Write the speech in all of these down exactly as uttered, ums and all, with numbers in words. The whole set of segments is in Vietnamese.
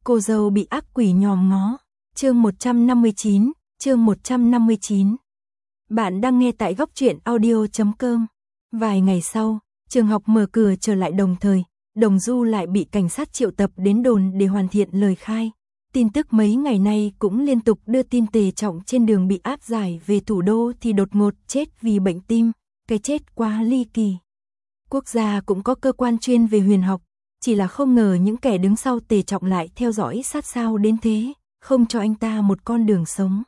Cô dâu bị ác quỷ nhòm ngó. Chương một trăm năm mươi chín, chương một trăm năm mươi chín. Bạn đang nghe tại góc truyện audio chấm com. Vài ngày sau, trường học mở cửa trở lại đồng thời, Đồng Du lại bị cảnh sát triệu tập đến đồn để hoàn thiện lời khai. Tin tức mấy ngày nay cũng liên tục đưa tin Tề Trọng trên đường bị áp giải về thủ đô thì đột ngột chết vì bệnh tim, cái chết quá ly kỳ. Quốc gia cũng có cơ quan chuyên về huyền học, chỉ là không ngờ những kẻ đứng sau Tề Trọng lại theo dõi sát sao đến thế, không cho anh ta một con đường sống.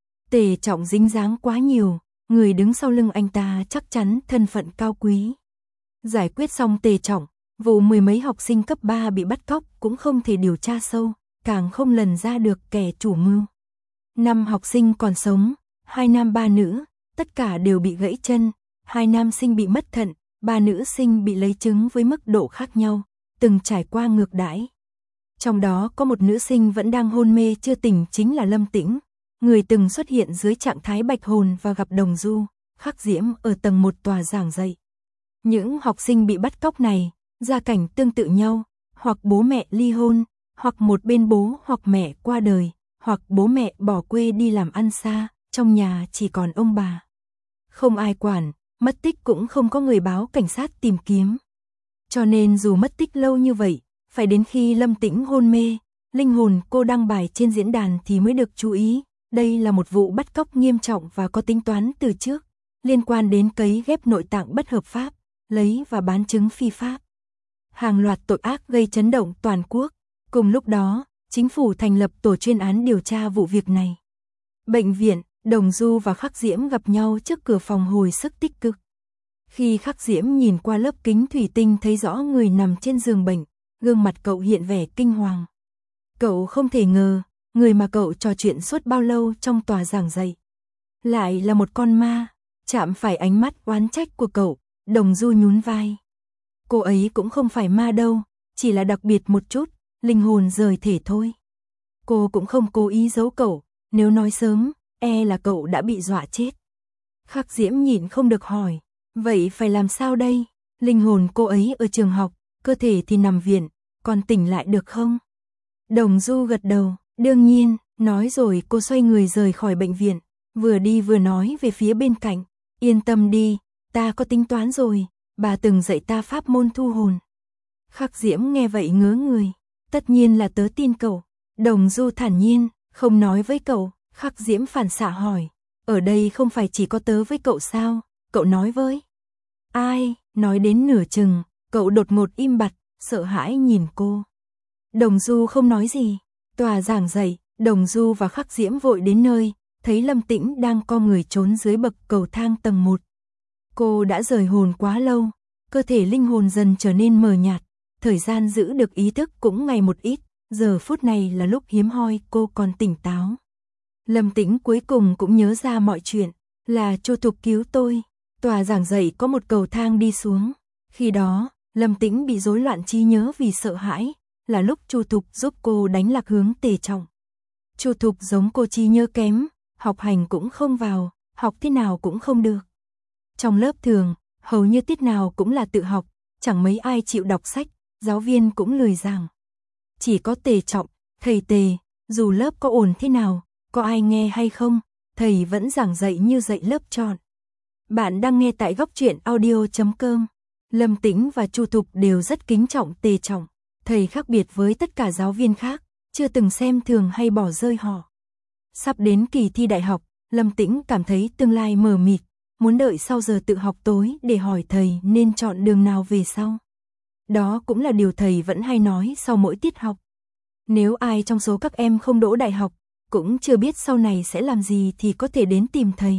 Tề Trọng dính dáng quá nhiều, người đứng sau lưng anh ta chắc chắn thân phận cao quý. Giải quyết xong Tề Trọng, vụ mười mấy học sinh cấp ba bị bắt cóc cũng không thể điều tra sâu, càng không lần ra được kẻ chủ mưu. Năm học sinh còn sống, hai nam ba nữ, tất cả đều bị gãy chân, hai nam sinh bị mất thận, ba nữ sinh bị lấy trứng với mức độ khác nhau, từng trải qua ngược đãi. Trong đó có một nữ sinh vẫn đang hôn mê chưa tỉnh chính là Lâm Tĩnh, người từng xuất hiện dưới trạng thái bạch hồn và gặp Đồng Du, Khắc Diễm ở tầng một tòa giảng dạy. Những học sinh bị bắt cóc này, gia cảnh tương tự nhau, hoặc bố mẹ ly hôn, hoặc một bên bố hoặc mẹ qua đời, hoặc bố mẹ bỏ quê đi làm ăn xa, trong nhà chỉ còn ông bà. Không ai quản, mất tích cũng không có người báo cảnh sát tìm kiếm. Cho nên dù mất tích lâu như vậy, phải đến khi Lâm Tĩnh hôn mê, linh hồn cô đăng bài trên diễn đàn thì mới được chú ý. Đây là một vụ bắt cóc nghiêm trọng và có tính toán từ trước, liên quan đến cấy ghép nội tạng bất hợp pháp, lấy và bán trứng phi pháp. Hàng loạt tội ác gây chấn động toàn quốc. Cùng lúc đó, chính phủ thành lập tổ chuyên án điều tra vụ việc này. Bệnh viện, Đồng Du và Khắc Diễm gặp nhau trước cửa phòng hồi sức tích cực. Khi Khắc Diễm nhìn qua lớp kính thủy tinh thấy rõ người nằm trên giường bệnh, gương mặt cậu hiện vẻ kinh hoàng. Cậu không thể ngờ, người mà cậu trò chuyện suốt bao lâu trong tòa giảng dạy lại là một con ma. Chạm phải ánh mắt oán trách của cậu, Đồng Du nhún vai. Cô ấy cũng không phải ma đâu, chỉ là đặc biệt một chút, linh hồn rời thể thôi. Cô cũng không cố ý giấu cậu, nếu nói sớm, e là cậu đã bị dọa chết. Khắc Diễm nhịn không được hỏi, vậy phải làm sao đây? Linh hồn cô ấy ở trường học, cơ thể thì nằm viện, còn tỉnh lại được không? Đồng Du gật đầu, đương nhiên, nói rồi cô xoay người rời khỏi bệnh viện, vừa đi vừa nói về phía bên cạnh, yên tâm đi, ta có tính toán rồi, bà từng dạy ta pháp môn thu hồn. Khắc Diễm nghe vậy ngớ người, tất nhiên là tớ tin cậu. Đồng Du thản nhiên, không nói với cậu. Khắc Diễm phản xạ hỏi, ở đây không phải chỉ có tớ với cậu sao, cậu nói với ai? Nói đến nửa chừng, cậu đột ngột im bặt, sợ hãi nhìn cô. Đồng Du không nói gì. Tòa giảng dạy, Đồng Du và Khắc Diễm vội đến nơi, thấy Lâm Tĩnh đang co người trốn dưới bậc cầu thang tầng một. Cô đã rời hồn quá lâu, cơ thể linh hồn dần trở nên mờ nhạt, thời gian giữ được ý thức cũng ngày một ít, giờ phút này là lúc hiếm hoi cô còn tỉnh táo. Lâm Tĩnh cuối cùng cũng nhớ ra mọi chuyện, là Chu Thục cứu tôi. Tòa giảng dạy có một cầu thang đi xuống, khi đó, Lâm Tĩnh bị rối loạn trí nhớ vì sợ hãi, là lúc Chu Thục giúp cô đánh lạc hướng Tề Trọng. Chu Thục giống cô trí nhớ kém, học hành cũng không vào, học thế nào cũng không được. Trong lớp thường, hầu như tiết nào cũng là tự học, chẳng mấy ai chịu đọc sách, giáo viên cũng lười giảng. Chỉ có Tề Trọng, thầy Tề, dù lớp có ổn thế nào, có ai nghe hay không, thầy vẫn giảng dạy như dạy lớp tròn. Bạn đang nghe tại góc truyện audio chấm com. Lâm Tĩnh và Chu Thục đều rất kính trọng Tề Trọng, thầy khác biệt với tất cả giáo viên khác, chưa từng xem thường hay bỏ rơi họ. Sắp đến kỳ thi đại học, Lâm Tĩnh cảm thấy tương lai mờ mịt, muốn đợi sau giờ tự học tối để hỏi thầy nên chọn đường nào về sau. Đó cũng là điều thầy vẫn hay nói sau mỗi tiết học. Nếu ai trong số các em không đỗ đại học, cũng chưa biết sau này sẽ làm gì thì có thể đến tìm thầy.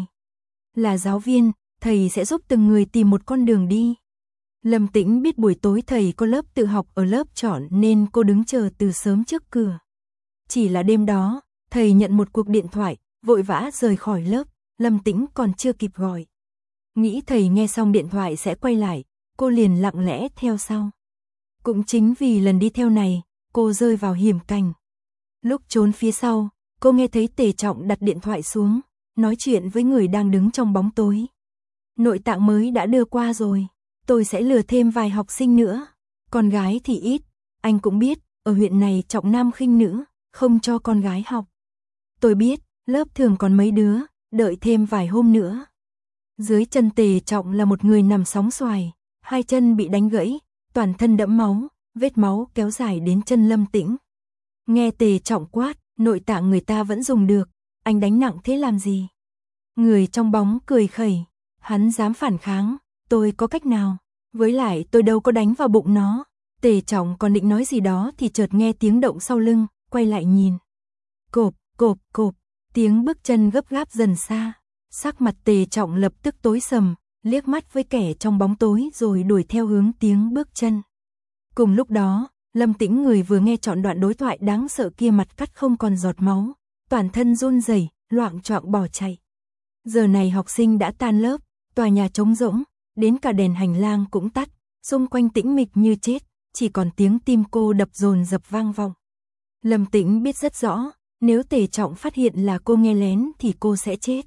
Là giáo viên, thầy sẽ giúp từng người tìm một con đường đi. Lâm Tĩnh biết buổi tối thầy có lớp tự học ở lớp chọn nên cô đứng chờ từ sớm trước cửa. Chỉ là đêm đó, thầy nhận một cuộc điện thoại, vội vã rời khỏi lớp, Lâm Tĩnh còn chưa kịp gọi. Nghĩ thầy nghe xong điện thoại sẽ quay lại, cô liền lặng lẽ theo sau. Cũng chính vì lần đi theo này, cô rơi vào hiểm cảnh. Lúc trốn phía sau, cô nghe thấy Tề Trọng đặt điện thoại xuống, nói chuyện với người đang đứng trong bóng tối. Nội tạng mới đã đưa qua rồi, tôi sẽ lừa thêm vài học sinh nữa. Con gái thì ít, anh cũng biết, ở huyện này trọng nam khinh nữ, không cho con gái học. Tôi biết, lớp thường còn mấy đứa, đợi thêm vài hôm nữa. Dưới chân Tề Trọng là một người nằm sóng xoài, hai chân bị đánh gãy, toàn thân đẫm máu, vết máu kéo dài đến chân Lâm Tĩnh. Nghe Tề Trọng quát, nội tạng người ta vẫn dùng được, anh đánh nặng thế làm gì? Người trong bóng cười khẩy, hắn dám phản kháng, tôi có cách nào? Với lại tôi đâu có đánh vào bụng nó. Tề Trọng còn định nói gì đó thì chợt nghe tiếng động sau lưng, quay lại nhìn. Cộp, cộp, cộp, tiếng bước chân gấp gáp dần xa. Sắc mặt Tề Trọng lập tức tối sầm, liếc mắt với kẻ trong bóng tối rồi đuổi theo hướng tiếng bước chân. Cùng lúc đó, Lâm Tĩnh người vừa nghe trọn đoạn đối thoại đáng sợ kia mặt cắt không còn giọt máu, toàn thân run rẩy, loạng choạng bỏ chạy. Giờ này học sinh đã tan lớp, tòa nhà trống rỗng, đến cả đèn hành lang cũng tắt, xung quanh tĩnh mịch như chết, chỉ còn tiếng tim cô đập dồn dập vang vọng. Lâm Tĩnh biết rất rõ, nếu Tề Trọng phát hiện là cô nghe lén thì cô sẽ chết.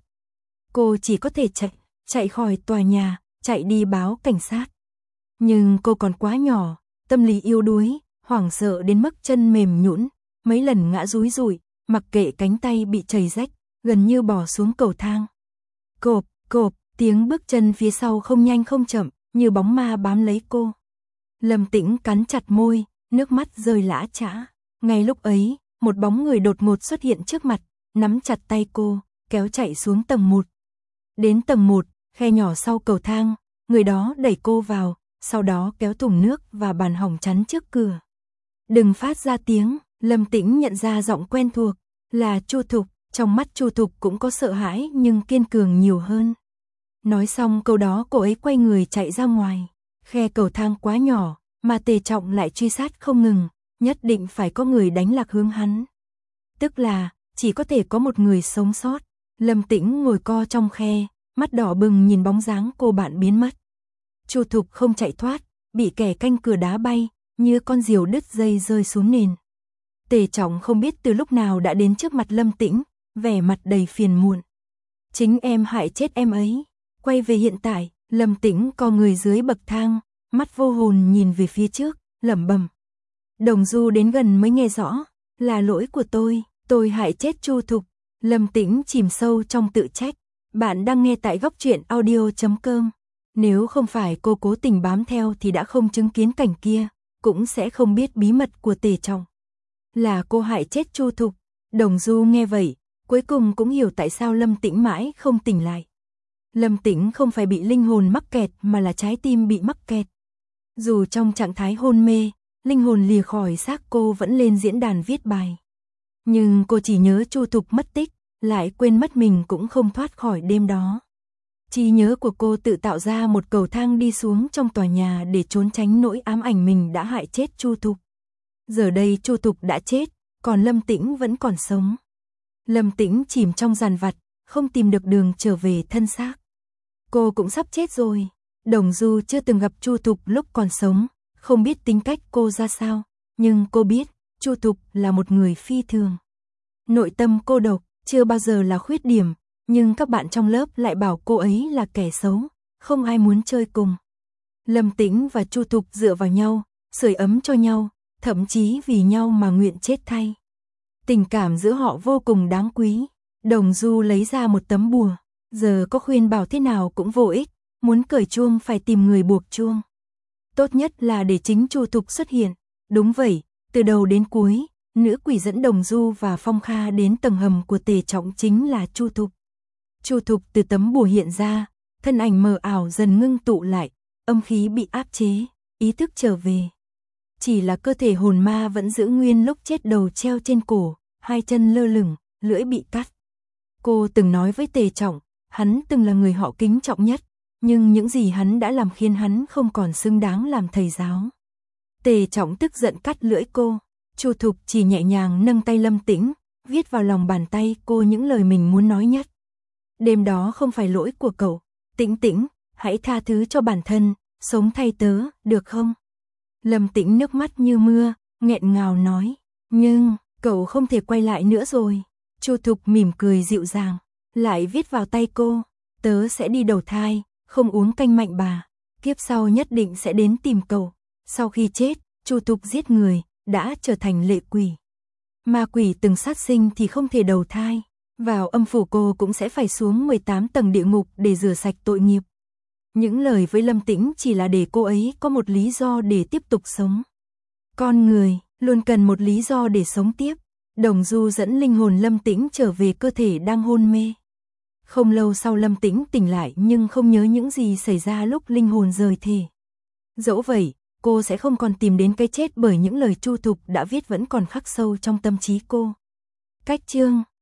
Cô chỉ có thể chạy, chạy khỏi tòa nhà, chạy đi báo cảnh sát. Nhưng cô còn quá nhỏ, tâm lý yếu đuối, hoảng sợ đến mức chân mềm nhũn, mấy lần ngã rúi rụi, mặc kệ cánh tay bị chảy rách, gần như bò xuống cầu thang. Cộp, cộp, tiếng bước chân phía sau không nhanh không chậm, như bóng ma bám lấy cô. Lâm Tĩnh cắn chặt môi, nước mắt rơi lã chã. Ngay lúc ấy, một bóng người đột ngột xuất hiện trước mặt, nắm chặt tay cô, kéo chạy xuống tầng một. Đến tầng một, khe nhỏ sau cầu thang, người đó đẩy cô vào, sau đó kéo thùng nước và bàn hỏng chắn trước cửa. Đừng phát ra tiếng, Lâm Tĩnh nhận ra giọng quen thuộc, là Chu Thục, trong mắt Chu Thục cũng có sợ hãi nhưng kiên cường nhiều hơn. Nói xong câu đó cô ấy quay người chạy ra ngoài, khe cầu thang quá nhỏ, mà Tề Trọng lại truy sát không ngừng, nhất định phải có người đánh lạc hướng hắn. Tức là, chỉ có thể có một người sống sót. Lâm Tĩnh ngồi co trong khe, mắt đỏ bừng nhìn bóng dáng cô bạn biến mất. Chu Thục không chạy thoát, bị kẻ canh cửa đá bay, như con diều đứt dây rơi xuống nền. Tề Trọng không biết từ lúc nào đã đến trước mặt Lâm Tĩnh, vẻ mặt đầy phiền muộn. Chính em hại chết em ấy. Quay về hiện tại, Lâm Tĩnh co người dưới bậc thang, mắt vô hồn nhìn về phía trước, lẩm bẩm. Đồng Du đến gần mới nghe rõ, là lỗi của tôi, tôi hại chết Chu Thục. Lâm Tĩnh chìm sâu trong tự trách. Bạn đang nghe tại góc truyện audio chấm com. Nếu không phải cô cố tình bám theo thì đã không chứng kiến cảnh kia, cũng sẽ không biết bí mật của Tề Trọng. Là cô hại chết Chu Thục. Đồng Du nghe vậy, cuối cùng cũng hiểu tại sao Lâm Tĩnh mãi không tỉnh lại. Lâm Tĩnh không phải bị linh hồn mắc kẹt mà là trái tim bị mắc kẹt. Dù trong trạng thái hôn mê, linh hồn lìa khỏi xác cô vẫn lên diễn đàn viết bài. Nhưng cô chỉ nhớ Chu Thục mất tích, lại quên mất mình cũng không thoát khỏi đêm đó. Trí nhớ của cô tự tạo ra một cầu thang đi xuống trong tòa nhà để trốn tránh nỗi ám ảnh mình đã hại chết Chu Thục. Giờ đây Chu Thục đã chết, còn Lâm Tĩnh vẫn còn sống. Lâm Tĩnh chìm trong dằn vặt, không tìm được đường trở về thân xác. Cô cũng sắp chết rồi. Đồng Du chưa từng gặp Chu Thục lúc còn sống, không biết tính cách cô ra sao, nhưng cô biết Chu Thục là một người phi thường. Nội tâm cô độc, chưa bao giờ là khuyết điểm, nhưng các bạn trong lớp lại bảo cô ấy là kẻ xấu, không ai muốn chơi cùng. Lâm Tĩnh và Chu Thục dựa vào nhau, sưởi ấm cho nhau, thậm chí vì nhau mà nguyện chết thay. Tình cảm giữa họ vô cùng đáng quý. Đồng Du lấy ra một tấm bùa, giờ có khuyên bảo thế nào cũng vô ích, muốn cởi chuông phải tìm người buộc chuông. Tốt nhất là để chính Chu Thục xuất hiện. Đúng vậy, từ đầu đến cuối, nữ quỷ dẫn Đồng Du và Phong Kha đến tầng hầm của Tề Trọng chính là Chu Thục. Chu Thục từ tấm bùa hiện ra, thân ảnh mờ ảo dần ngưng tụ lại, âm khí bị áp chế, ý thức trở về. Chỉ là cơ thể hồn ma vẫn giữ nguyên lúc chết, đầu treo trên cổ, hai chân lơ lửng, lưỡi bị cắt. Cô từng nói với Tề Trọng, hắn từng là người họ kính trọng nhất, nhưng những gì hắn đã làm khiến hắn không còn xứng đáng làm thầy giáo. Tề Trọng tức giận cắt lưỡi cô. Chu Thục chỉ nhẹ nhàng nâng tay Lâm Tĩnh, viết vào lòng bàn tay cô những lời mình muốn nói nhất. Đêm đó không phải lỗi của cậu, Tĩnh Tĩnh, hãy tha thứ cho bản thân, sống thay tớ, được không? Lâm Tĩnh nước mắt như mưa, nghẹn ngào nói, nhưng, cậu không thể quay lại nữa rồi. Chu Thục mỉm cười dịu dàng, lại viết vào tay cô, tớ sẽ đi đầu thai, không uống canh mạnh bà, kiếp sau nhất định sẽ đến tìm cậu. Sau khi chết, Chu Thục giết người, đã trở thành lệ quỷ. Ma quỷ từng sát sinh thì không thể đầu thai, vào âm phủ cô cũng sẽ phải xuống mười tám tầng địa ngục để rửa sạch tội nghiệp. Những lời với Lâm Tĩnh chỉ là để cô ấy có một lý do để tiếp tục sống. Con người luôn cần một lý do để sống tiếp. Đồng Du dẫn linh hồn Lâm Tĩnh trở về cơ thể đang hôn mê. Không lâu sau Lâm Tĩnh tỉnh lại nhưng không nhớ những gì xảy ra lúc linh hồn rời thể. Dẫu vậy, cô sẽ không còn tìm đến cái chết bởi những lời Chu Thục đã viết vẫn còn khắc sâu trong tâm trí cô. Cách chương